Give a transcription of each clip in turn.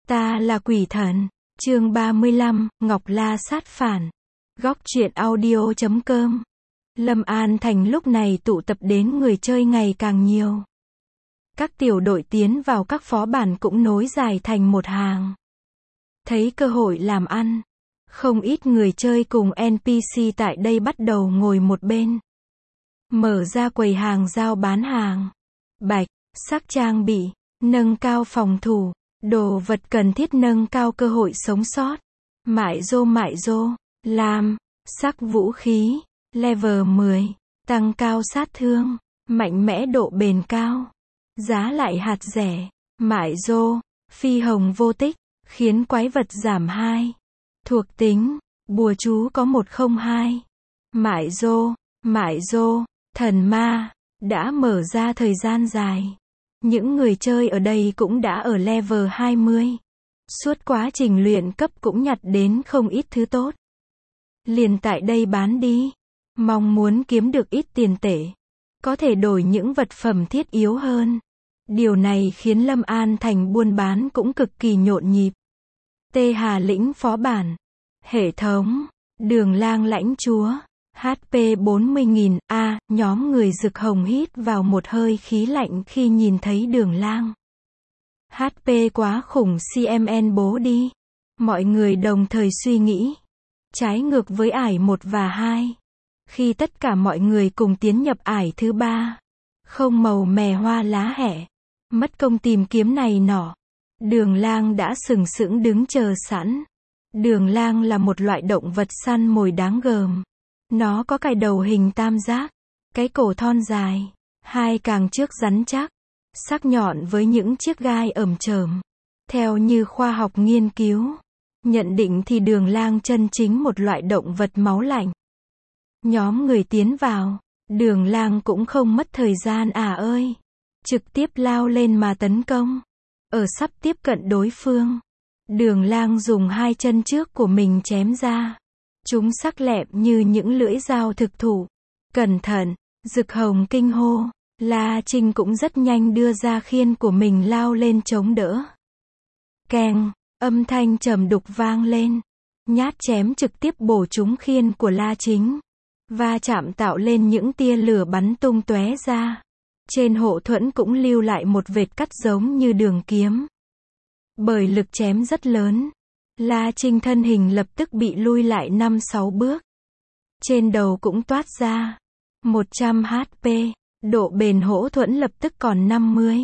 Ta là quỷ thần. Chương 35, Ngọc La sát phản. Góc truyện audio.com. Lâm An Thành lúc này tụ tập đến người chơi ngày càng nhiều. Các tiểu đội tiến vào các phó bản cũng nối dài thành một hàng. Thấy cơ hội làm ăn, không ít người chơi cùng NPC tại đây bắt đầu ngồi một bên. Mở ra quầy hàng giao bán hàng. Bạch, sắc trang bị, nâng cao phòng thủ, đồ vật cần thiết nâng cao cơ hội sống sót. Mại rô, lam, sắc vũ khí, level 10, tăng cao sát thương, mạnh mẽ độ bền cao. Giá lại hạt rẻ, mại rô, phi hồng vô tích, khiến quái vật giảm 2. Thuộc tính, bùa chú có 102. Mại rô, thần ma, đã mở ra thời gian dài. Những người chơi ở đây cũng đã ở level 20. Suốt quá trình luyện cấp cũng nhặt đến không ít thứ tốt. Liền tại đây bán đi. Mong muốn kiếm được ít tiền tệ. Có thể đổi những vật phẩm thiết yếu hơn. Điều này khiến Lâm An Thành buôn bán cũng cực kỳ nhộn nhịp. Tê Hà Lĩnh phó bản. Hệ thống. Đường lang lãnh chúa. HP 40.000, nhóm người rực hồng hít vào một hơi khí lạnh khi nhìn thấy đường lang. HP quá khủng CMN bố đi. Mọi người đồng thời suy nghĩ. Trái ngược với ải 1 và 2. Khi tất cả mọi người cùng tiến nhập ải thứ 3. Không màu mè hoa lá hẹ. Mất công tìm kiếm này nọ. Đường lang đã sừng sững đứng chờ sẵn. Đường lang là một loại động vật săn mồi đáng gờm. Nó có cái đầu hình tam giác, cái cổ thon dài, hai càng trước rắn chắc, sắc nhọn với những chiếc gai ẩm chởm. Theo như khoa học nghiên cứu, nhận định thì đường lang chân chính một loại động vật máu lạnh. Nhóm người tiến vào, đường lang cũng không mất thời gian ơi. Trực tiếp lao lên mà tấn công. Ở sắp tiếp cận đối phương, đường lang dùng hai chân trước của mình chém ra. Chúng sắc lẹm như những lưỡi dao thực thụ. Cẩn thận, rực hồng kinh hô. La Trinh cũng rất nhanh đưa ra khiên của mình lao lên chống đỡ. Keng, âm thanh trầm đục vang lên. Nhát chém trực tiếp bổ trúng khiên của La Chính. Va chạm tạo lên những tia lửa bắn tung tóe ra. Trên hộ thuẫn cũng lưu lại một vệt cắt giống như đường kiếm. Bởi lực chém rất lớn, La Trinh thân hình lập tức bị lui lại 5-6 bước. Trên đầu cũng toát ra 100 HP, độ bền hỗ thuẫn lập tức còn 50,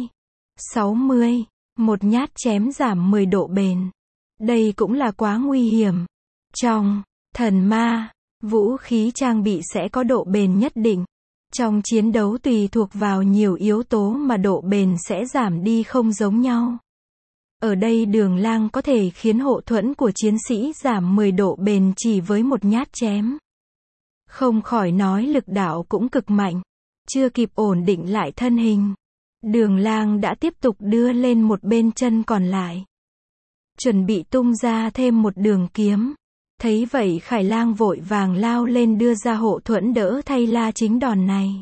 60, một nhát chém giảm 10 độ bền. Đây cũng là quá nguy hiểm. Trong thần ma, vũ khí trang bị sẽ có độ bền nhất định. Trong chiến đấu tùy thuộc vào nhiều yếu tố mà độ bền sẽ giảm đi không giống nhau. Ở đây đường lang có thể khiến hộ thuẫn của chiến sĩ giảm 10 độ bền chỉ với một nhát chém. Không khỏi nói lực đạo cũng cực mạnh. Chưa kịp ổn định lại thân hình, đường lang đã tiếp tục đưa lên một bên chân còn lại. Chuẩn bị tung ra thêm một đường kiếm. Thấy vậy Khải Lang vội vàng lao lên đưa ra hộ thuẫn đỡ thay La Chính đòn này.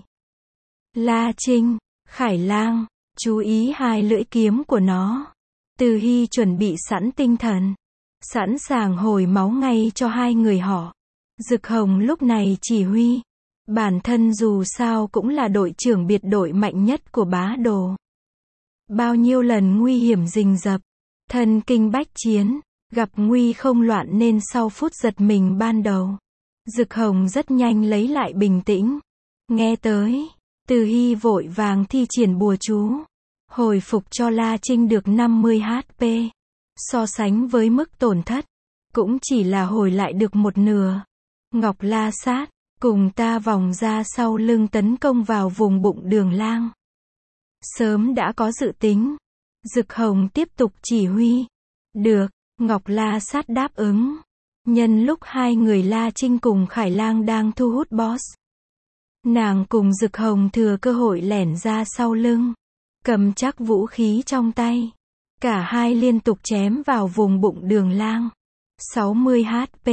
La Trinh, Khải Lang, chú ý hai lưỡi kiếm của nó. Từ Hy chuẩn bị sẵn tinh thần, sẵn sàng hồi máu ngay cho hai người họ. Rực hồng lúc này chỉ huy. Bản thân dù sao cũng là đội trưởng biệt đội mạnh nhất của bá đồ. Bao nhiêu lần nguy hiểm rình rập, thân kinh bách chiến, gặp nguy không loạn nên sau phút giật mình ban đầu, Rực hồng rất nhanh lấy lại bình tĩnh. Nghe tới, Từ Hy vội vàng thi triển bùa chú. Hồi phục cho La Trinh được 50 HP. So sánh với mức tổn thất, cũng chỉ là hồi lại được một nửa. Ngọc La sát, cùng ta vòng ra sau lưng tấn công vào vùng bụng đường lang. Sớm đã có dự tính. Rực hồng tiếp tục chỉ huy. Được, Ngọc La sát đáp ứng. Nhân lúc hai người La Trinh cùng Khải Lang đang thu hút boss, nàng cùng Rực hồng thừa cơ hội lẻn ra sau lưng. Cầm chắc vũ khí trong tay. Cả hai liên tục chém vào vùng bụng đường lang. 60 HP,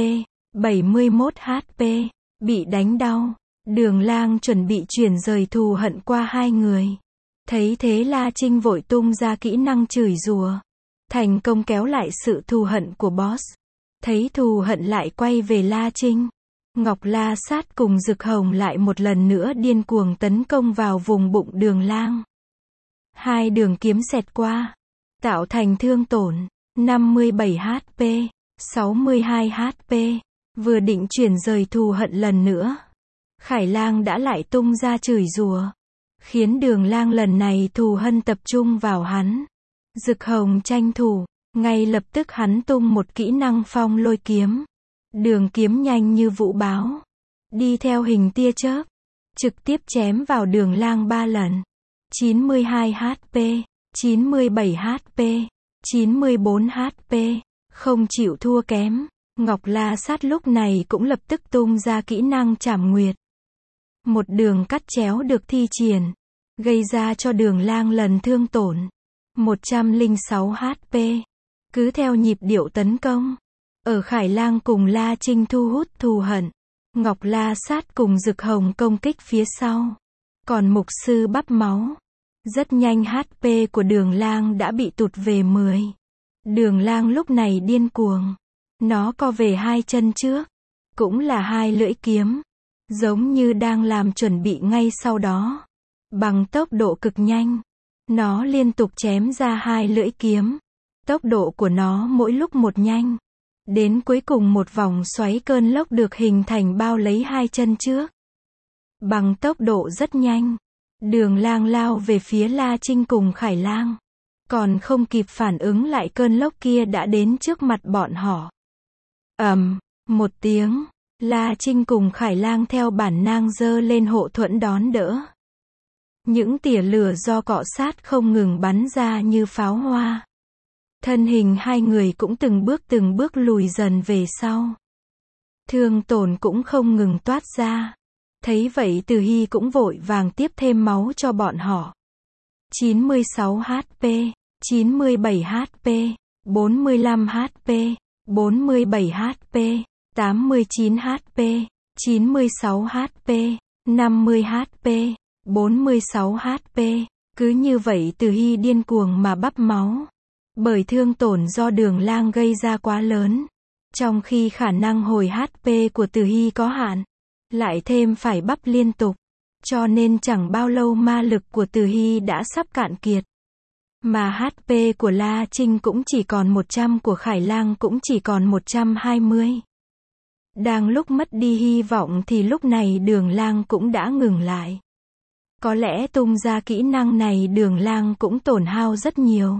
71 HP, bị đánh đau. Đường lang chuẩn bị chuyển rời thù hận qua hai người. Thấy thế La Trinh vội tung ra kỹ năng chửi rủa. thành công kéo lại sự thù hận của boss. Thấy thù hận lại quay về La Trinh, Ngọc La Sát cùng Dực Hồng lại một lần nữa điên cuồng tấn công vào vùng bụng Đường Lang. Hai đường kiếm xẹt qua, tạo thành thương tổn 57 HP, 62 HP. Vừa định chuyển rời thù hận lần nữa, Khải Lang đã lại tung ra chửi rủa, khiến Đường Lang lần này thù hận tập trung vào hắn. Dực Hồng tranh thủ, ngay lập tức hắn tung một kỹ năng phong lôi kiếm. Đường kiếm nhanh như vũ báo, đi theo hình tia chớp, trực tiếp chém vào Đường Lang 3 lần. 92 HP, 97 HP, 94 HP, không chịu thua kém. Ngọc La Sát lúc này cũng lập tức tung ra kỹ năng Trảm Nguyệt. Một đường cắt chéo được thi triển, gây ra cho Đường Lang lần thương tổn 106 HP. Cứ theo nhịp điệu tấn công, ở Khải Lang cùng La Trinh thu hút thù hận, Ngọc La Sát cùng Dực Hồng công kích phía sau. Còn mục sư bắp máu. Rất nhanh HP của Đường Lang đã bị tụt về 10. Đường Lang lúc này điên cuồng. Nó co về hai chân trước, cũng là hai lưỡi kiếm, giống như đang làm chuẩn bị ngay sau đó. Bằng tốc độ cực nhanh, nó liên tục chém ra hai lưỡi kiếm. Tốc độ của nó mỗi lúc một nhanh. Đến cuối cùng một vòng xoáy cơn lốc được hình thành bao lấy hai chân trước. Bằng tốc độ rất nhanh, Đường Lang lao về phía La Trinh cùng Khải Lang. Còn không kịp phản ứng lại cơn lốc kia đã đến trước mặt bọn họ. Một tiếng, La Trinh cùng Khải Lang theo bản năng giơ lên hộ thuẫn đón đỡ. Những tia lửa do cọ sát không ngừng bắn ra như pháo hoa. Thân hình hai người cũng từng bước lùi dần về sau. Thương tổn cũng không ngừng toát ra. Thấy vậy Từ Hy cũng vội vàng tiếp thêm máu cho bọn họ. 96 HP, 97 HP, 45 HP, 47 HP, 89 HP, 96 HP, 50 HP, 46 HP. Cứ như vậy Từ Hy điên cuồng mà bắp máu. Bởi thương tổn do Đường Lang gây ra quá lớn. Trong khi khả năng hồi HP của Từ Hy có hạn, lại thêm phải bắp liên tục. Cho nên chẳng bao lâu ma lực của Từ Hy đã sắp cạn kiệt. Mà HP của La Trinh cũng chỉ còn 100, của Khải Lang cũng chỉ còn 120. Đang lúc mất đi hy vọng thì lúc này Đường Lang cũng đã ngừng lại. Có lẽ tung ra kỹ năng này Đường Lang cũng tổn hao rất nhiều.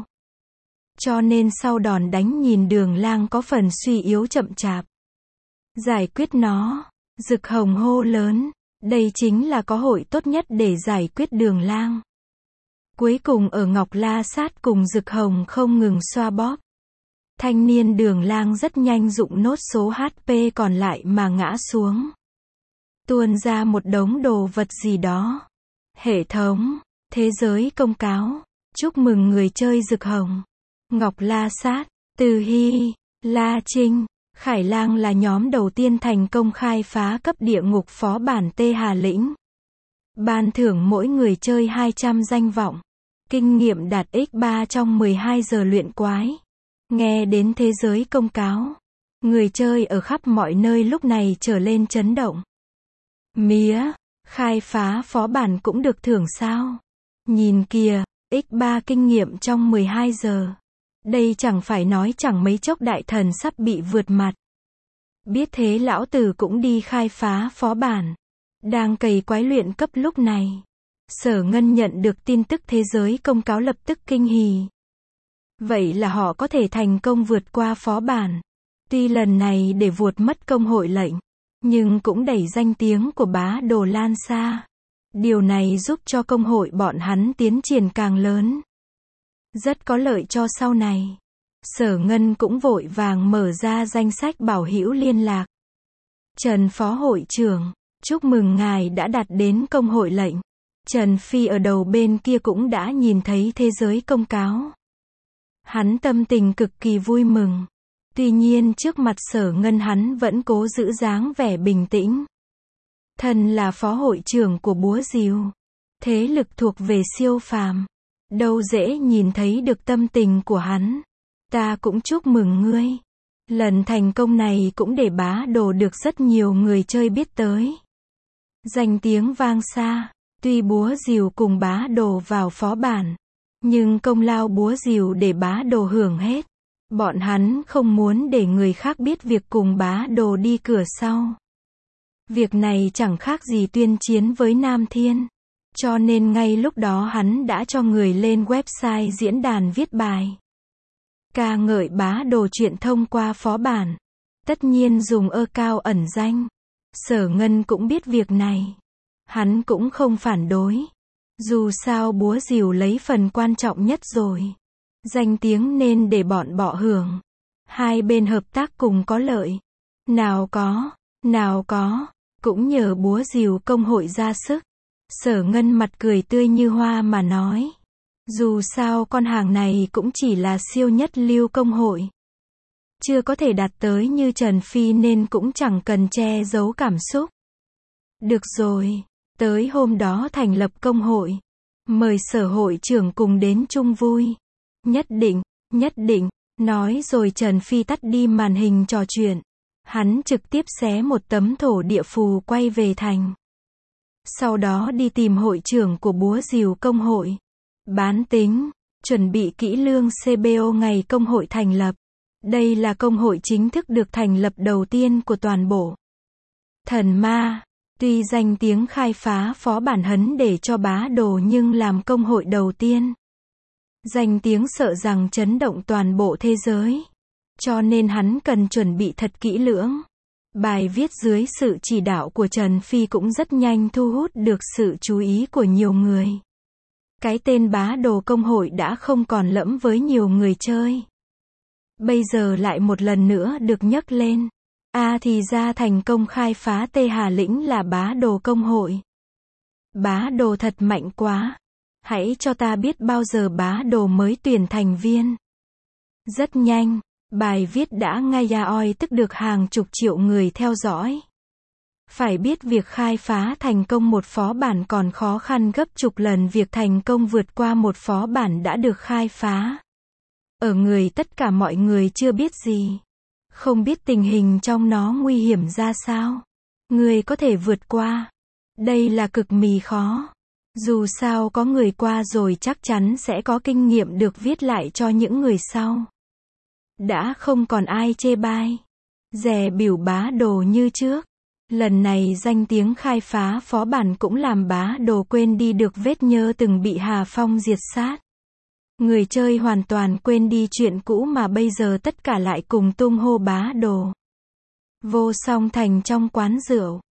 Cho nên sau đòn đánh nhìn Đường Lang có phần suy yếu chậm chạp. Giải quyết nó, Dực Hồng hô lớn, đây chính là có hội tốt nhất để giải quyết Đường Lang. Cuối cùng ở Ngọc La Sát cùng Dực Hồng không ngừng xoa bóp. Thanh niên Đường Lang rất nhanh dụng nốt số HP còn lại mà ngã xuống. Tuôn ra một đống đồ vật gì đó. Hệ thống, thế giới công cáo, chúc mừng người chơi Dực Hồng, Ngọc La Sát, Từ Hy, La Trinh, Khải Lang là nhóm đầu tiên thành công khai phá cấp địa ngục phó bản Tê Hà Lĩnh. Ban thưởng mỗi người chơi 200 danh vọng. Kinh nghiệm đạt x3 trong 12 giờ luyện quái. Nghe đến thế giới công cáo, người chơi ở khắp mọi nơi lúc này trở lên chấn động. Mía, khai phá phó bản cũng được thưởng sao? Nhìn kìa, x3 kinh nghiệm trong 12 giờ. Đây chẳng phải nói chẳng mấy chốc đại thần sắp bị vượt mặt. Biết thế lão tử cũng đi khai phá phó bản. Đang cày quái luyện cấp lúc này. Sở Ngân nhận được tin tức thế giới công cáo lập tức kinh hỉ. Vậy là họ có thể thành công vượt qua phó bản. Tuy lần này để vụt mất công hội lệnh, nhưng cũng đẩy danh tiếng của bá đồ lan xa. Điều này giúp cho công hội bọn hắn tiến triển càng lớn. Rất có lợi cho sau này. Sở Ngân cũng vội vàng mở ra danh sách bảo hữu liên lạc. Trần Phó Hội trưởng, chúc mừng ngài đã đạt đến công hội lệnh. Trần Phi ở đầu bên kia cũng đã nhìn thấy thế giới công cáo. Hắn tâm tình cực kỳ vui mừng. Tuy nhiên trước mặt Sở Ngân hắn vẫn cố giữ dáng vẻ bình tĩnh. Thân là phó hội trưởng của Búa Rìu, thế lực thuộc về siêu phàm, đâu dễ nhìn thấy được tâm tình của hắn. Ta cũng chúc mừng ngươi. Lần thành công này cũng để bá đồ được rất nhiều người chơi biết tới. Danh tiếng vang xa, tuy búa rìu cùng bá đồ vào phó bản, nhưng công lao búa rìu để bá đồ hưởng hết. Bọn hắn không muốn để người khác biết việc cùng bá đồ đi cửa sau. Việc này chẳng khác gì tuyên chiến với Nam Thiên. Cho nên ngay lúc đó hắn đã cho người lên website diễn đàn viết bài ca ngợi bá đồ chuyện thông qua phó bản. Tất nhiên dùng cao ẩn danh. Sở Ngân cũng biết việc này. Hắn cũng không phản đối. Dù sao búa rìu lấy phần quan trọng nhất rồi. Danh tiếng nên để bọn bọ hưởng. Hai bên hợp tác cùng có lợi. Nào có, cũng nhờ búa rìu công hội ra sức. Sở Ngân mặt cười tươi như hoa mà nói. Dù sao con hàng này cũng chỉ là siêu nhất lưu công hội. Chưa có thể đạt tới như Trần Phi nên cũng chẳng cần che giấu cảm xúc. Được rồi, tới hôm đó thành lập công hội. Mời sở hội trưởng cùng đến chung vui. Nhất định, nói rồi Trần Phi tắt đi màn hình trò chuyện. Hắn trực tiếp xé một tấm thổ địa phù quay về thành. Sau đó đi tìm hội trưởng của búa rìu công hội. Bán tính, chuẩn bị kỹ lưỡng CBO ngày công hội thành lập. Đây là công hội chính thức được thành lập đầu tiên của toàn bộ Thần Ma. Tuy danh tiếng khai phá phó bản hấn để cho bá đồ nhưng làm công hội đầu tiên. Danh tiếng sợ rằng chấn động toàn bộ thế giới. Cho nên hắn cần chuẩn bị thật kỹ lưỡng. Bài viết dưới sự chỉ đạo của Trần Phi cũng rất nhanh thu hút được sự chú ý của nhiều người. Cái tên bá đồ công hội đã không còn lẫm với nhiều người chơi. Bây giờ lại một lần nữa được nhắc lên. Thì ra thành công khai phá Tê Hà Lĩnh là bá đồ công hội. Bá đồ thật mạnh quá. Hãy cho ta biết bao giờ bá đồ mới tuyển thành viên. Rất nhanh, bài viết đã ngay ra oi tức được hàng chục triệu người theo dõi. Phải biết việc khai phá thành công một phó bản còn khó khăn gấp chục lần việc thành công vượt qua một phó bản đã được khai phá. Ở người tất cả mọi người chưa biết gì. Không biết tình hình trong nó nguy hiểm ra sao. Người có thể vượt qua. Đây là cực kỳ khó. Dù sao có người qua rồi chắc chắn sẽ có kinh nghiệm được viết lại cho những người sau. Đã không còn ai chê bai, dè bỉu bá đồ như trước. Lần này danh tiếng khai phá phó bản cũng làm bá đồ quên đi được vết nhơ từng bị Hà Phong diệt sát. Người chơi hoàn toàn quên đi chuyện cũ mà bây giờ tất cả lại cùng tung hô bá đồ. Vô Song Thành trong quán rượu.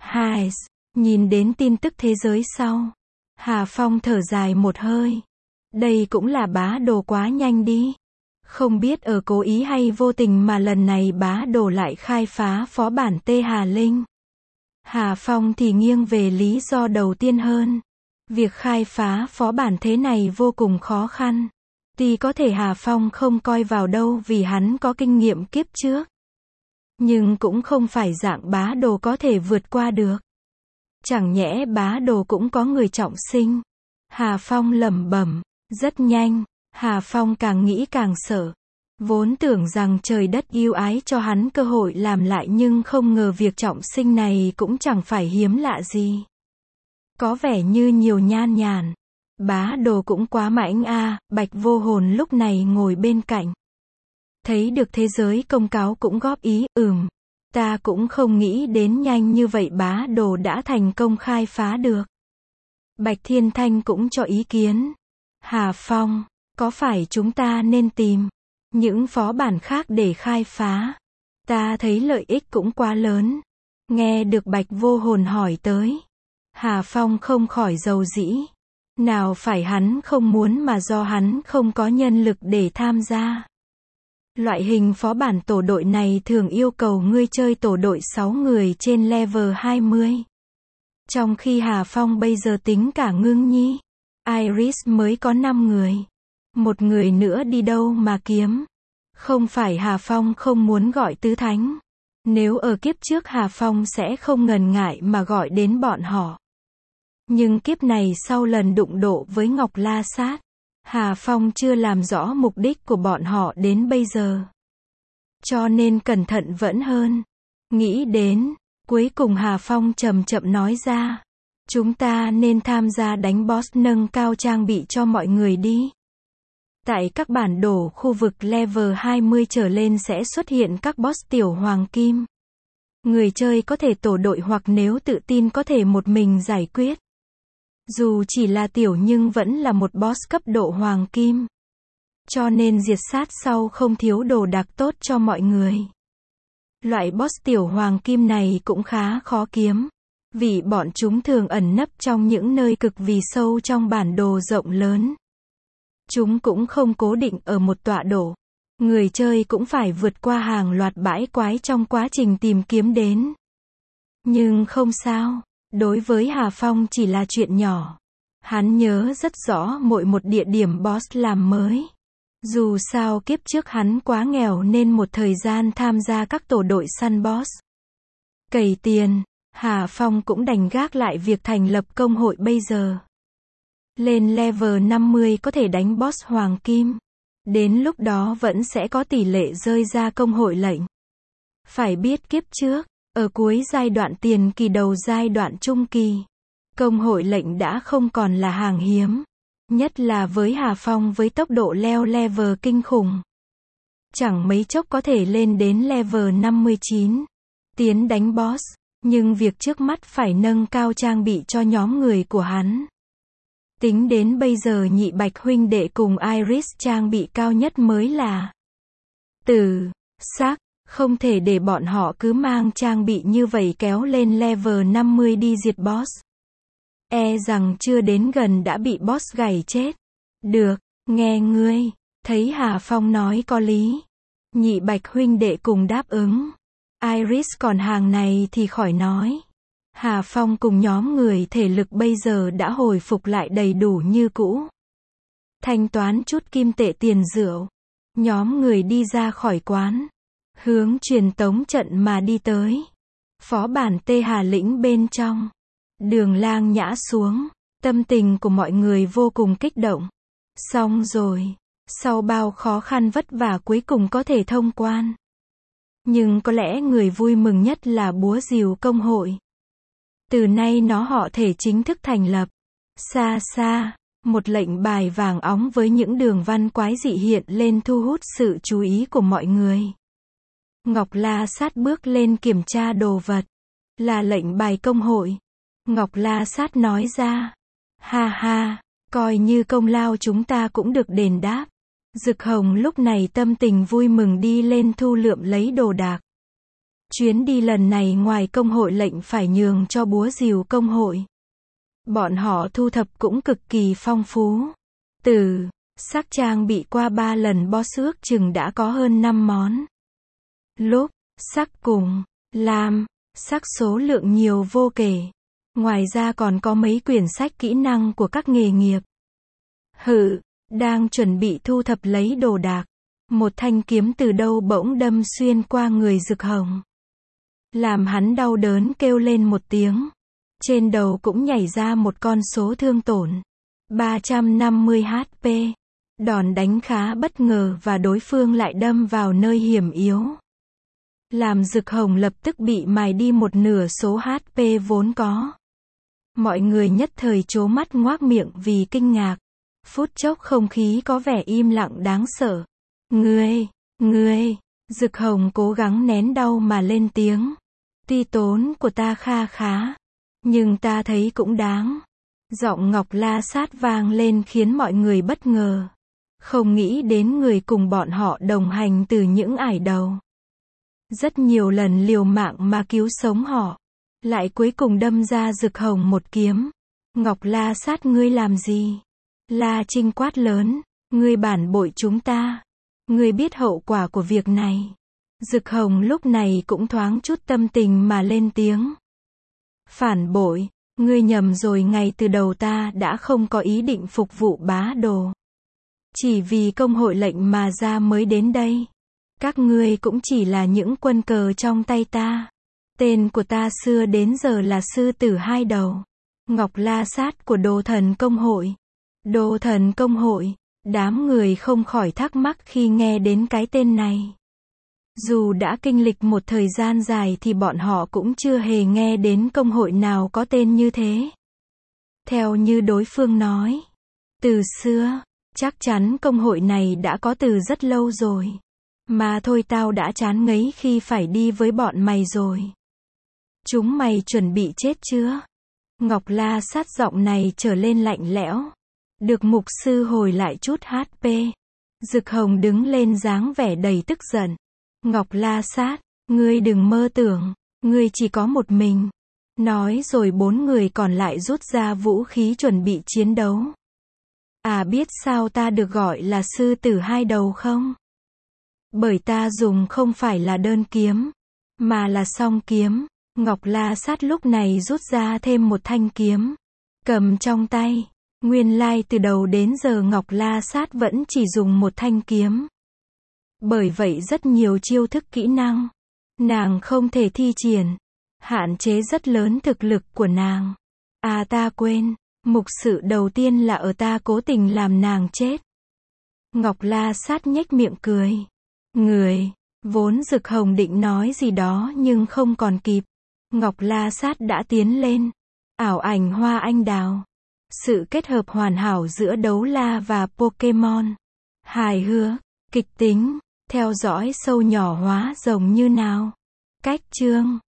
Nhìn đến tin tức thế giới sau. Hà Phong thở dài một hơi. Đây cũng là bá đồ quá nhanh đi. Không biết ở cố ý hay vô tình mà lần này bá đồ lại khai phá phó bản Tê Hà Linh. Hà Phong thì nghiêng về lý do đầu tiên hơn. Việc khai phá phó bản thế này vô cùng khó khăn. Tuy có thể Hà Phong không coi vào đâu vì hắn có kinh nghiệm kiếp trước. Nhưng cũng không phải dạng bá đồ có thể vượt qua được. Chẳng nhẽ bá đồ cũng có người trọng sinh. Hà Phong lẩm bẩm. Rất nhanh, Hà Phong càng nghĩ càng sợ. Vốn tưởng rằng trời đất yêu ái cho hắn cơ hội làm lại nhưng không ngờ việc trọng sinh này cũng chẳng phải hiếm lạ gì. Có vẻ như nhiều nhan nhản. Bá đồ cũng quá mãnh Bạch Vô Hồn lúc này ngồi bên cạnh. Thấy được thế giới công cáo cũng góp ý, ta cũng không nghĩ đến nhanh như vậy bá đồ đã thành công khai phá được. Bạch Thiên Thanh cũng cho ý kiến. Hà Phong, có phải chúng ta nên tìm những phó bản khác để khai phá? Ta thấy lợi ích cũng quá lớn. Nghe được Bạch Vô Hồn hỏi tới. Hà Phong không khỏi dầu dĩ. Nào phải hắn không muốn mà do hắn không có nhân lực để tham gia. Loại hình phó bản tổ đội này thường yêu cầu ngươi chơi tổ đội 6 người trên level 20. Trong khi Hà Phong bây giờ tính cả Ngưng Nhi, Iris mới có 5 người. Một người nữa đi đâu mà kiếm? Không phải Hà Phong không muốn gọi tứ thánh. Nếu ở kiếp trước Hà Phong sẽ không ngần ngại mà gọi đến bọn họ. Nhưng kiếp này sau lần đụng độ với Ngọc La Sát, Hà Phong chưa làm rõ mục đích của bọn họ đến bây giờ. Cho nên cẩn thận vẫn hơn. Nghĩ đến, cuối cùng Hà Phong chậm chậm nói ra. Chúng ta nên tham gia đánh boss nâng cao trang bị cho mọi người đi. Tại các bản đồ khu vực level 20 trở lên sẽ xuất hiện các boss tiểu hoàng kim. Người chơi có thể tổ đội hoặc nếu tự tin có thể một mình giải quyết. Dù chỉ là tiểu nhưng vẫn là một boss cấp độ hoàng kim. Cho nên diệt sát sau không thiếu đồ đặc tốt cho mọi người. Loại boss tiểu hoàng kim này cũng khá khó kiếm. Vì bọn chúng thường ẩn nấp trong những nơi cực vì sâu trong bản đồ rộng lớn. Chúng cũng không cố định ở một tọa độ. Người chơi cũng phải vượt qua hàng loạt bãi quái trong quá trình tìm kiếm đến. Nhưng không sao, đối với Hà Phong chỉ là chuyện nhỏ. Hắn nhớ rất rõ mỗi một địa điểm boss làm mới. Dù sao kiếp trước hắn quá nghèo nên một thời gian tham gia các tổ đội săn boss. Cày tiền, Hà Phong cũng đành gác lại việc thành lập công hội bây giờ. Lên level 50 có thể đánh boss hoàng kim. Đến lúc đó vẫn sẽ có tỷ lệ rơi ra công hội lệnh. Phải biết kiếp trước, ở cuối giai đoạn tiền kỳ đầu giai đoạn trung kỳ, công hội lệnh đã không còn là hàng hiếm. Nhất là với Hà Phong với tốc độ leo level kinh khủng. Chẳng mấy chốc có thể lên đến level 59. Tiến đánh boss. Nhưng việc trước mắt phải nâng cao trang bị cho nhóm người của hắn. Tính đến bây giờ nhị bạch huynh đệ cùng Iris trang bị cao nhất mới là tử sắc. Không thể để bọn họ cứ mang trang bị như vậy kéo lên level 50 đi diệt boss. E rằng chưa đến gần đã bị boss gảy chết. Được, nghe ngươi. Thấy Hà Phong nói có lý. Nhị bạch huynh đệ cùng đáp ứng. Iris còn hàng này thì khỏi nói. Hà Phong cùng nhóm người thể lực bây giờ đã hồi phục lại đầy đủ như cũ. Thanh toán chút kim tệ tiền rượu. Nhóm người đi ra khỏi quán. Hướng truyền tống trận mà đi tới. Phó bản Tê Hà Lĩnh bên trong. Đường Lang Nhã xuống. Tâm tình của mọi người vô cùng kích động. Xong rồi. Sau bao khó khăn vất vả cuối cùng có thể thông quan. Nhưng có lẽ người vui mừng nhất là búa rìu công hội. Từ nay nó họ thể chính thức thành lập. Xa xa, một lệnh bài vàng óng với những đường văn quái dị hiện lên thu hút sự chú ý của mọi người. Ngọc La Sát bước lên kiểm tra đồ vật. Là lệnh bài công hội. Ngọc La Sát nói ra. Ha ha, coi như công lao chúng ta cũng được đền đáp. Dực Hồng lúc này tâm tình vui mừng đi lên thu lượm lấy đồ đạc. Chuyến đi lần này ngoài công hội lệnh phải nhường cho búa rìu công hội. Bọn họ thu thập cũng cực kỳ phong phú. Từ sắc trang bị qua 3 lần boss ước chừng đã có hơn 5 món. Lúc, sắc cùng, lam, sắc số lượng nhiều vô kể. Ngoài ra còn có mấy quyển sách kỹ năng của các nghề nghiệp. Đang chuẩn bị thu thập lấy đồ đạc. Một thanh kiếm từ đâu bỗng đâm xuyên qua người Dực Hồng. Làm hắn đau đớn kêu lên một tiếng. Trên đầu cũng nhảy ra một con số thương tổn. 350 HP. Đòn đánh khá bất ngờ và đối phương lại đâm vào nơi hiểm yếu. Làm Dực Hồng lập tức bị mài đi một nửa số HP vốn có. Mọi người nhất thời trố mắt ngoác miệng vì kinh ngạc. Phút chốc không khí có vẻ im lặng đáng sợ. Ngươi, Dực Hồng cố gắng nén đau mà lên tiếng. Ti tốn của ta kha khá. Nhưng ta thấy cũng đáng. Giọng Ngọc La Sát vang lên khiến mọi người bất ngờ. Không nghĩ đến người cùng bọn họ đồng hành từ những ải đầu. Rất nhiều lần liều mạng mà cứu sống họ. Lại cuối cùng đâm ra Dực Hồng một kiếm. Ngọc La Sát ngươi làm gì? La Trinh quát lớn. Ngươi bản bội chúng ta. Ngươi biết hậu quả của việc này. Dực Hồng lúc này cũng thoáng chút tâm tình mà lên tiếng. Phản bội, ngươi nhầm rồi, ngay từ đầu ta đã không có ý định phục vụ bá đồ. Chỉ vì công hội lệnh mà ra mới đến đây. Các ngươi cũng chỉ là những quân cờ trong tay ta. Tên của ta xưa đến giờ là sư tử hai đầu. Ngọc La Sát của Đồ Thần Công hội. Đồ Thần Công hội, Đám người không khỏi thắc mắc khi nghe đến cái tên này. Dù đã kinh lịch một thời gian dài thì bọn họ cũng chưa hề nghe đến công hội nào có tên như thế. Theo như đối phương nói, từ xưa, chắc chắn công hội này đã có từ rất lâu rồi. Mà thôi tao đã chán ngấy khi phải đi với bọn mày rồi. Chúng mày chuẩn bị chết chưa? Ngọc La Sát giọng này trở lên lạnh lẽo. Được mục sư hồi lại chút HP. Dực Hồng đứng lên dáng vẻ đầy tức giận. Ngọc La Sát, ngươi đừng mơ tưởng, ngươi chỉ có một mình. Nói rồi 4 người còn lại rút ra vũ khí chuẩn bị chiến đấu. À biết sao ta được gọi là sư tử hai đầu không? Bởi ta dùng không phải là đơn kiếm, mà là song kiếm. Ngọc La Sát lúc này rút ra thêm một thanh kiếm, cầm trong tay. Nguyên lai từ đầu đến giờ Ngọc La Sát vẫn chỉ dùng một thanh kiếm. Bởi vậy rất nhiều chiêu thức kỹ năng, nàng không thể thi triển, hạn chế rất lớn thực lực của nàng. À ta quên, mục sự đầu tiên là ở ta cố tình làm nàng chết. Ngọc La Sát nhếch miệng cười. Người, vốn Dực Hồng định nói gì đó nhưng không còn kịp. Ngọc La Sát đã tiến lên. Ảo ảnh hoa anh đào. Sự kết hợp hoàn hảo giữa đấu la và Pokemon. Hài hước, kịch tính, theo dõi sâu nhỏ hóa rồng như nào. Cách chương